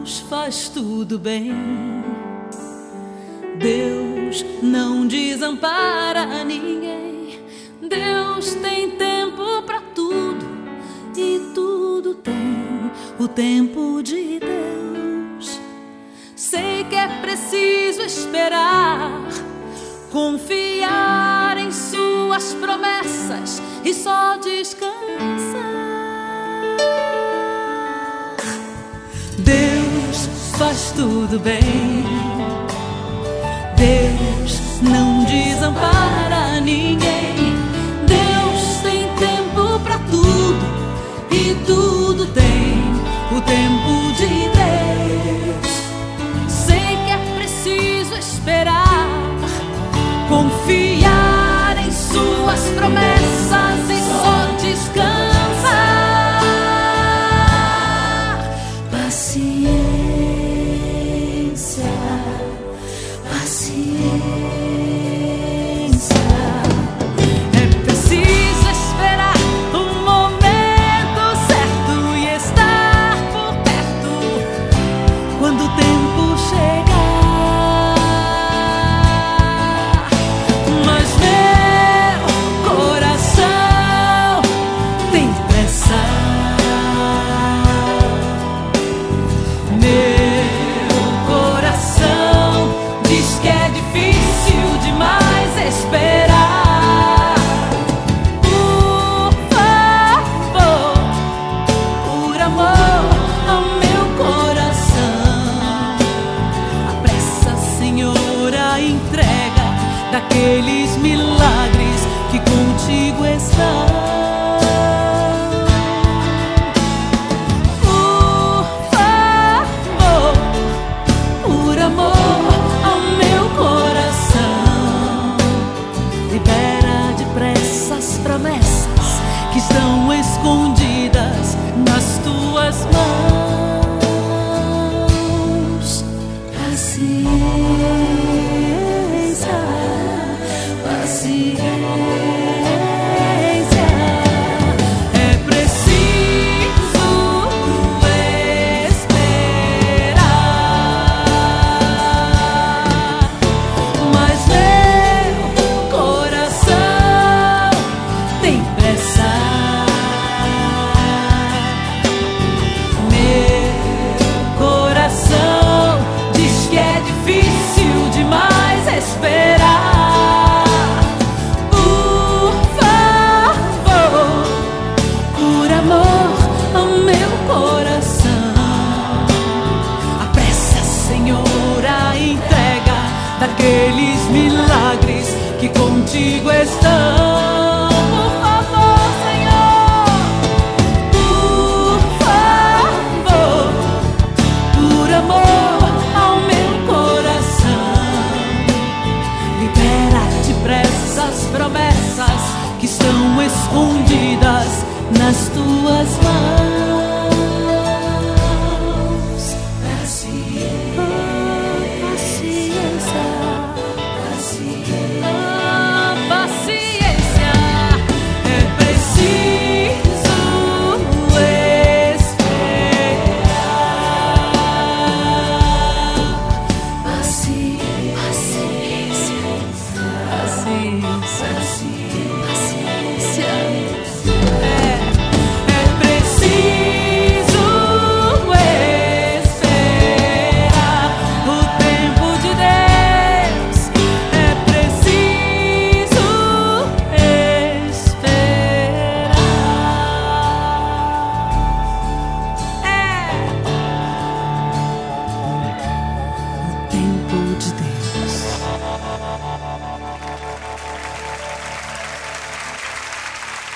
Deus faz tudo bem. Deus não desampara ninguém. Deus tem tempo pra tudo e tudo tem o tempo de Deus. Sei que é preciso esperar, confiar em suas promessas e só descansar. Deus faz tudo bem. Deus não desampara ninguém. Deus tem tempo pra tudo e tudo tem o tempo de Deus. Sei que é preciso esperar, confiar em suas promessas e só descansar. Paciência, paciência. É preciso esperar o momento certo e estar por perto quando o tempo chegar. Mas meu coração tem pressa. Meu coração diz que é difícil demais esperar. Por favor, por amor ao meu coração, apressa, Senhor, a entrega daqueles milagres que contigo estão. Por favor, por amor ao meu coração, libera depressa as promessas que estão escondidas nas tuas mãos. Paciência, paciência. É preciso esperar, mas meu coração tem pressa. Meu coração diz que é difícil demais esperar. Por favor, por amor ao meu coração, apressa, Senhor, a entrega daqueles milagres que contigo estão.